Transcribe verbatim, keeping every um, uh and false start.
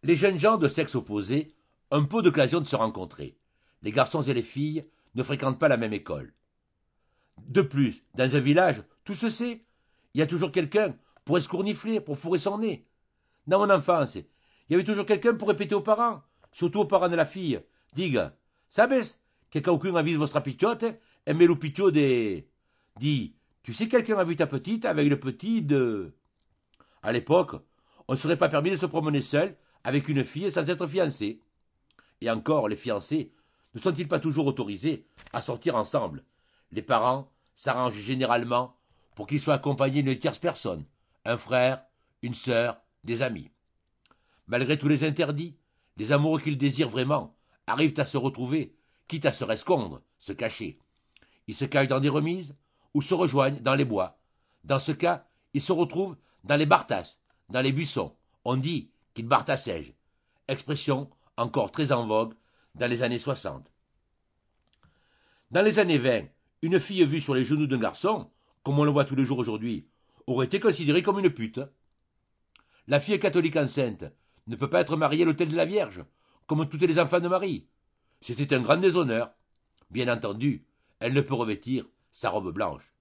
Les jeunes gens de sexe opposé ont peu d'occasion de se rencontrer. Les garçons et les filles ne fréquentent pas la même école. De plus, dans un village, tout se sait. Il y a toujours quelqu'un pour escournifler, pour fourrer son nez. Dans mon enfance, il y avait toujours quelqu'un pour répéter aux parents, surtout aux parents de la fille. Diga, sabes que quelqu'un a vu votre pichote et me le pichot des... Dis, tu sais quelqu'un a vu ta petite avec le petit de... À l'époque, on ne serait pas permis de se promener seul avec une fille sans être fiancé. Et encore, les fiancés ne sont-ils pas toujours autorisés à sortir ensemble? Les parents s'arrangent généralement pour qu'ils soient accompagnés d'une tierce personne, un frère, une sœur, des amis. Malgré tous les interdits, les amoureux qu'ils désirent vraiment arrivent à se retrouver, quitte à se rescondre, se cacher. Ils se cachent dans des remises ou se rejoignent dans les bois. Dans ce cas, ils se retrouvent dans les bartasses, dans les buissons. On dit qu'ils bartassègent, expression encore très en vogue dans les années soixante. Dans les années vingt, une fille vue sur les genoux d'un garçon, comme on le voit tous les jours aujourd'hui, aurait été considérée comme une pute. La fille catholique enceinte ne peut pas être mariée à l'autel de la Vierge, comme toutes les enfants de Marie. C'était un grand déshonneur. Bien entendu, elle ne peut revêtir sa robe blanche.